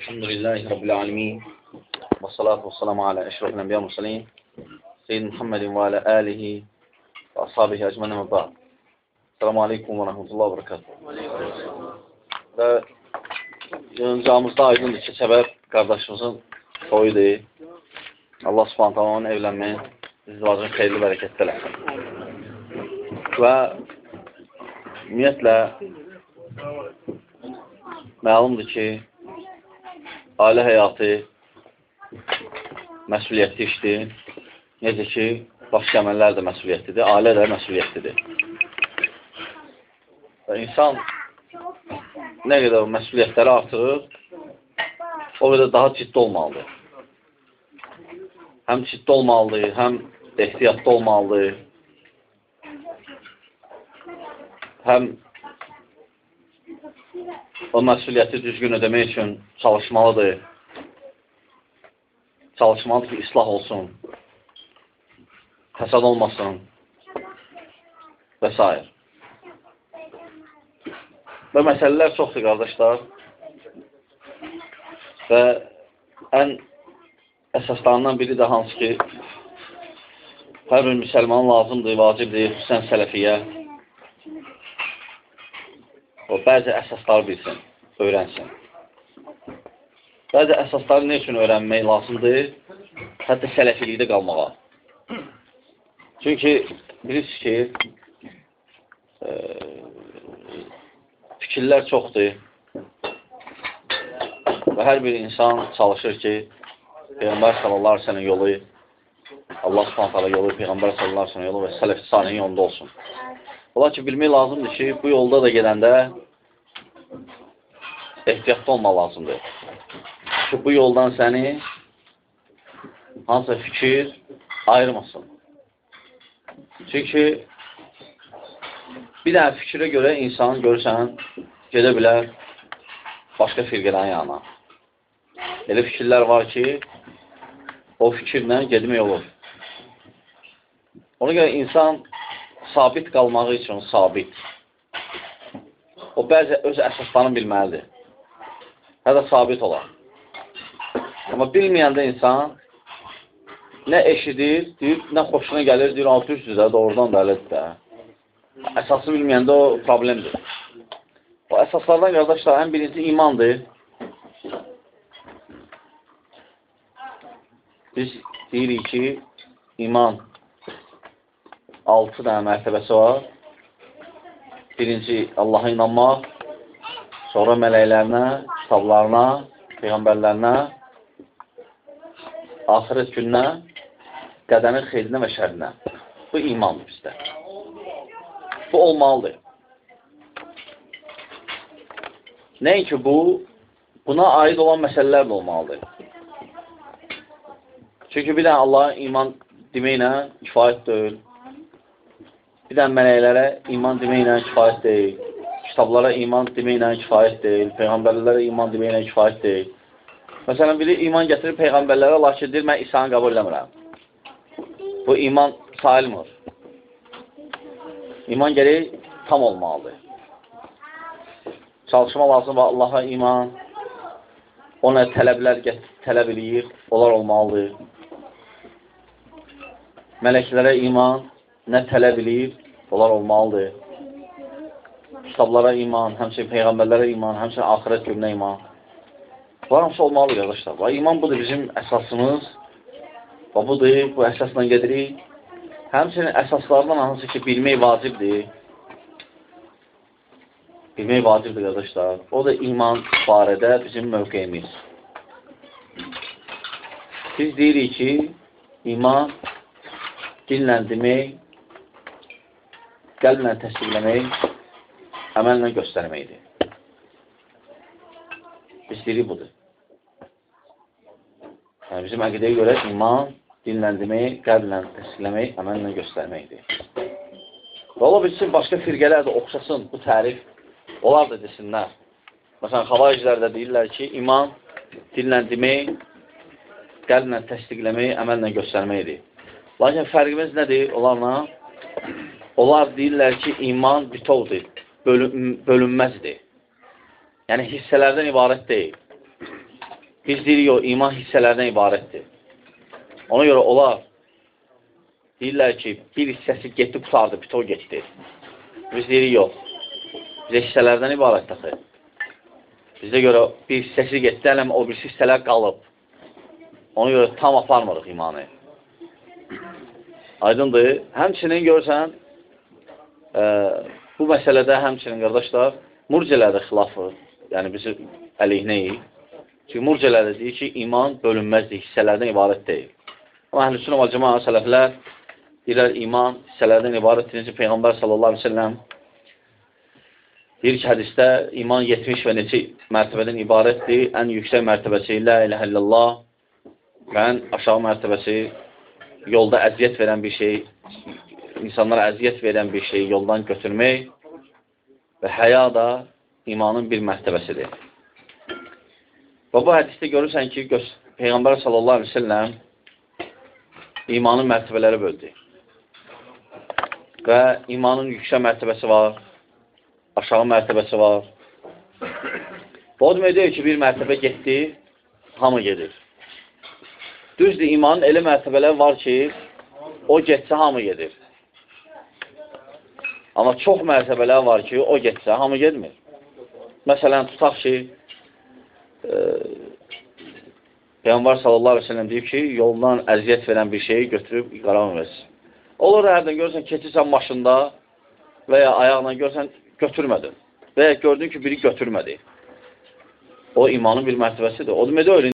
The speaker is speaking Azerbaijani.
Elhamdülillahi Rabbil alemin. Və salatu və salamu alə əşrafil ənbiya mursalin. Seyyid Muhammedin və alə alihi və ashabihi əcmənin və ba'd. Selamu aleykum və rəhmətullah və bərəkatuhu. Və yığıncağımızda aydındır ki, səbəb qardaşımızın toyudur. Allah subhanət hala onun evlənməyin, izdivacın xeyirli bərəkətdə eləsin. Və ümumiyyətlə məlumdur ki, ailə həyatı məsuliyyətli işdir. Necə ki, başqa əməllər də məsuliyyətlidir, ailə də məsuliyyətlidir. Və insan nə qədər məsuliyyətləri artırır, o qədər daha ciddi olmalıdır. Həm ciddi olmalıdır, həm ehtiyatlı olmalıdır, həm o məsuliyyəti düzgün ödəmək üçün çalışmalıdır. Çalışmalıdır ki, islah olsun, fəsad olmasın və s. Və məsələlər çoxdur, qardaşlar. Və ən əsaslarından biri də hansı ki, hər bir müsəlman lazımdır, vacibdir, xüsusən sələfiyyə. O, bəzi əsasları bilsin, öyrənsin. Bəzi əsasları nə üçün öyrənmək lazımdır? Hətta sələfilikdə qalmağa. Çünki bilirsiniz ki, fikirlər çoxdur və hər bir insan çalışır ki, Peyğəmbər sallallahu aleyhi ve sellem yolu, Allah subhanahu taala yolu, Peyğəmbər sallallahu aleyhi ve sellem yolu və sələf-i salihin yolunda olsun. Ola ki, bilmək lazımdır ki, bu yolda da gedəndə ehtiyatlı olmaq lazımdır. Ki, bu yoldan səni hansısa fikir ayırmasın. Çünki bir dənə fikrə görə insan görürsən, gedə bilər başqa firqələrin yanına. Elə fikirlər var ki, o fikirlə gedmək olur. Ona görə insan sabit qalmağı üçün sabit. O, bəzi öz əsaslarını bilməlidir. Hətta sabit olar. Amma bilməyəndə insan nə eşidir, deyir, nə xoşuna gəlir, deyir, düzdür də, doğrudan da elədir də. Əsası bilməyəndə o problemdir. O əsaslardan, qardaşlar, ən birinci imandır. Biz deyirik ki, iman 6 dənə mərtəbəsi var. Birinci, Allaha inanmaq, sonra mələklərinə, kitablarına, peyğəmbərlərinə, axirət gününə, qədəmin xeyrinə və şərinə. Bu imandır bizdə. Bu olmalıdır. Nəinki bu, buna aid olan məsələlər də olmalıdır. Çünki bir dənə Allaha iman deməklə kifayət deyil. Bir dənə mələklərə iman deməklə kifayət deyil. Kitablara iman deməklə kifayət deyil. Peyğəmbərlərə iman deməklə kifayət deyil. Məsələn, biri iman gətirir Peyğəmbərlərə, lakin deyir, mən İsa'nı qəbul eləmirəm. Bu iman sayılmır. İman gərək tam olmalıdır. Çalışma lazım və Allaha iman, ona tələblər tələb eləyir, onlar olmalıdır. Mələklərə iman, nə tələb eləyir, onlar olmalıdır. Kitablara iman, həmçinin peyğəmbərlərə iman, həmçinin axirət gününə iman. Bunlar hamısı olmalıdır, qardaşlar. Və iman budur bizim əsasımız. Və budur, bu əsasla gedirik. Həmçinin əsaslardan hansı ki, bilmək vacibdir. Bilmək vacibdir, qardaşlar. O da iman barədə bizim mövqeyimiz. Biz deyirik ki, iman dillə demək, qəlblə təsdiqləmək, əməllə göstərməkdir. Biz deyirik budur. Yəni, bizim əqidəyə görə iman, dillə demək, qəlblə təsdiqləmək, əməllə göstərməkdir. Və ola bilsin, başqa firqələr də oxşasın bu tərif, onlar da desinlər. Məsələn, xavaricilər də deyirlər ki, iman, dillə demək, qəlblə təsdiqləmək, əməllə göstərməkdir. Lakin fərqimiz nədir onlarla? Onlar deyirlər ki, iman bütovdur, bölünməzdir. Yəni, hissələrdən ibarət deyil. Biz deyirik, o iman hissələrdən ibarətdir. Ona görə onlar deyirlər ki, bir hissəsi getdi, qutardı, bitol getdi. Biz deyirik, yox. Bizə hissələrdən ibarət daxil. Bizə görə bir hissəsi getdi, hələm o birisi hissələr qalıb. Ona görə tam aparmırıq imanı. Aydındır. Həmçinin görsən, bu məsələdə həmçinin qardaşlar, murciələrdə xilafı, yəni bizi əleyhinəyik. Çünki murciələrdə deyir ki, iman bölünməzdir, hissələrdən ibarət deyil. Amma əhlüsünnə vəl cəmaə sələflər deyirlər, iman hissələrdən ibarətdir. Necə Peyğəmbər sallallahu aleyhi ve sellem deyir ki, hədisdə iman 70 və neçə mərtəbədən ibarətdir. Ən yüksək mərtəbəsi la iləhə illallah və ən aşağı mərtəbəsi yolda əziyyət verən bir şey, insanlara əziyyət verən bir şeyi yoldan götürmək və həya da imanın bir mərtəbəsidir. Və bu hədisdə görürsən ki, Peyğəmbər sallallahu aleyhi ve sellem imanın mərtəbələri böldü. Və imanın yüksək mərtəbəsi var, aşağı mərtəbəsi var. Bu o demək deyil ki, bir mərtəbə getdi, hamı gedir. Düzdür, imanın elə mərtəbələri var ki, o getsə, hamı gedir. Amma çox mərtəbələr var ki, o getsə, hamı getmir. Məsələn, tutaq ki, Peyğəmbər sallallahu aleyhi ve sellem deyib ki, yoldan əziyyət verən bir şeyi götürüb qarar versin. Olur, hərdən görürsən, keçirsən maşında və ya ayaqla görürsən, götürmədin. Və ya gördün ki, biri götürmədi. O imanın bir mərtəbəsidir. O demək deyil,